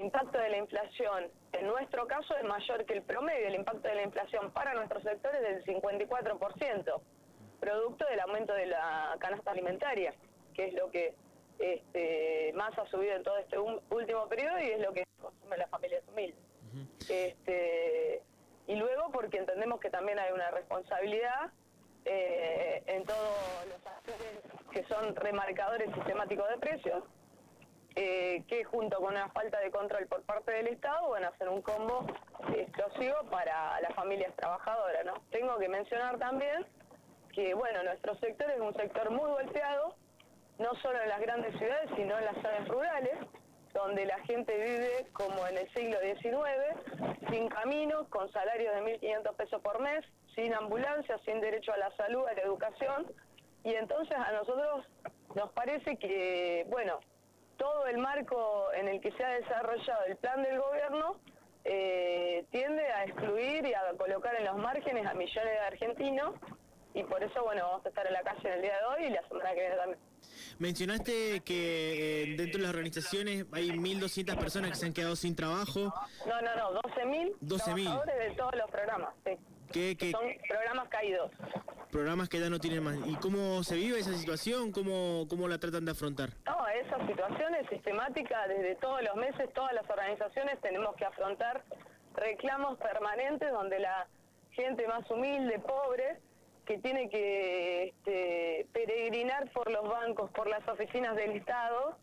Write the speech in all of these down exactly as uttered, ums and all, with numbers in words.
impacto de la inflación, en nuestro caso, es mayor que el promedio. El impacto de la inflación para nuestro sector es del cincuenta y cuatro por ciento, producto del aumento de la canasta alimentaria, que es lo que este, más ha subido en todo este último periodo y es lo que consumen las familias humildes. Uh-huh. este, y luego porque entendemos que también hay una responsabilidad eh, en todos los actores que son remarcadores sistemáticos de precios, Eh, que junto con una falta de control por parte del Estado van a hacer un combo explosivo para las familias trabajadoras, ¿no? Tengo que mencionar también que, bueno, nuestro sector es un sector muy golpeado, no solo en las grandes ciudades, sino en las zonas rurales, donde la gente vive como en el siglo diecinueve, sin caminos, con salarios de mil quinientos pesos por mes, sin ambulancia, sin derecho a la salud, a la educación, y entonces a nosotros nos parece que, bueno, todo el marco en el que se ha desarrollado el plan del gobierno eh, tiende a excluir y a colocar en los márgenes a millones de argentinos, y por eso, bueno, vamos a estar en la calle en el día de hoy y la semana que viene también. Mencionaste que eh, dentro de las organizaciones hay mil doscientas personas que se han quedado sin trabajo. No, no, no, doce mil trabajadores de todos los programas, sí. ¿Qué, qué? Son programas caídos. Programas que ya no tienen más. ¿Y cómo se vive esa situación? ¿Cómo, cómo la tratan de afrontar? No, esa situación es sistemática. Desde todos los meses, todas las organizaciones tenemos que afrontar reclamos permanentes donde la gente más humilde, pobre, que tiene que este, peregrinar por los bancos, por las oficinas del Estado,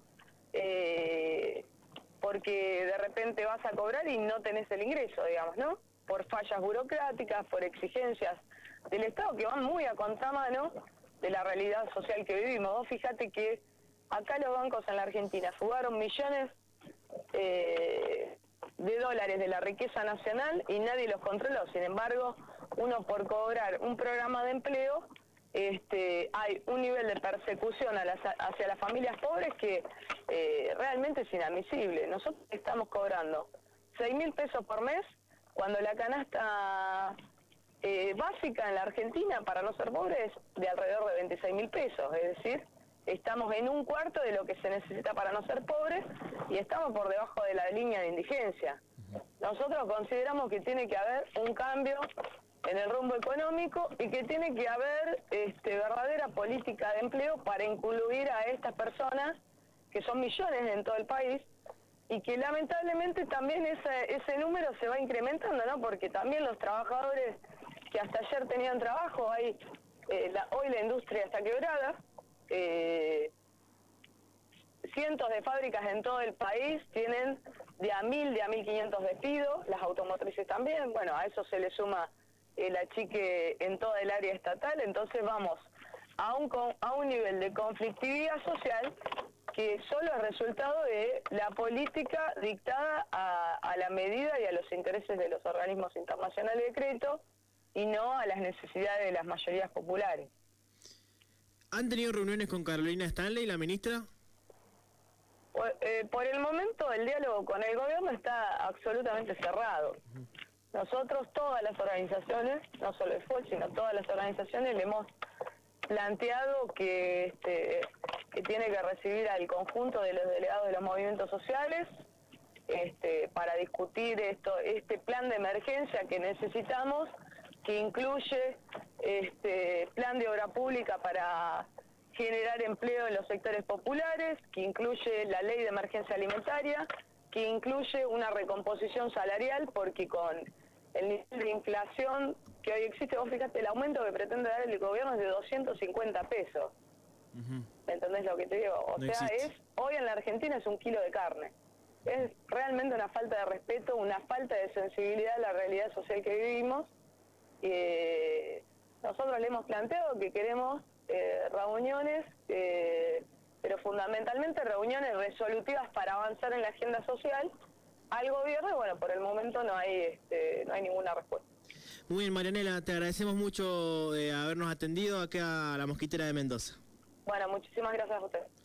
eh, porque de repente vas a cobrar y no tenés el ingreso, digamos, ¿no? Por fallas burocráticas, por exigencias del Estado que van muy a contramano de la realidad social que vivimos. Vos fíjate que acá los bancos en la Argentina fugaron millones eh, de dólares de la riqueza nacional y nadie los controló. Sin embargo, uno por cobrar un programa de empleo, este, hay un nivel de persecución a las, hacia las familias pobres que eh, realmente es inadmisible. Nosotros estamos cobrando seis mil pesos por mes, cuando la canasta eh, básica en la Argentina para no ser pobre es de alrededor de veintiséis mil pesos, es decir, estamos en un cuarto de lo que se necesita para no ser pobre y estamos por debajo de la línea de indigencia. Nosotros consideramos que tiene que haber un cambio en el rumbo económico y que tiene que haber este, verdadera política de empleo para incluir a estas personas, que son millones en todo el país, y que lamentablemente también ese, ese número se va incrementando, ¿no? Porque también los trabajadores que hasta ayer tenían trabajo, hay, eh, la, hoy la industria está quebrada, eh, cientos de fábricas en todo el país tienen de a mil, de a mil quinientos despidos, las automotrices también, bueno, a eso se le suma el achique en toda el área estatal, entonces vamos a un, a un nivel de conflictividad social que solo es resultado de la política dictada a, a la medida y a los intereses de los organismos internacionales de crédito y no a las necesidades de las mayorías populares. ¿Han tenido reuniones con Carolina Stanley, la ministra? Por, eh, por el momento el diálogo con el gobierno está absolutamente cerrado. Nosotros, todas las organizaciones, no solo el F O L, sino todas las organizaciones, le hemos planteado que, este, que tiene que recibir al conjunto de los delegados de los movimientos sociales este, para discutir esto, este plan de emergencia que necesitamos, que incluye este plan de obra pública para generar empleo en los sectores populares, que incluye la ley de emergencia alimentaria, que incluye una recomposición salarial, porque con el nivel de inflación que hoy existe, vos fíjate, el aumento que pretende dar el gobierno es de doscientos cincuenta pesos. Uh-huh. ¿Me entendés lo que te digo? O no sea, existe. es hoy en la Argentina es un kilo de carne. Es realmente una falta de respeto, una falta de sensibilidad a la realidad social que vivimos. Eh, nosotros le hemos planteado que queremos eh, reuniones, eh, pero fundamentalmente reuniones resolutivas para avanzar en la agenda social al gobierno, y bueno, por el momento no hay este, no hay ninguna respuesta. Muy bien, Marianela, te agradecemos mucho de habernos atendido acá a la Mosquitera de Mendoza. Bueno, muchísimas gracias a usted.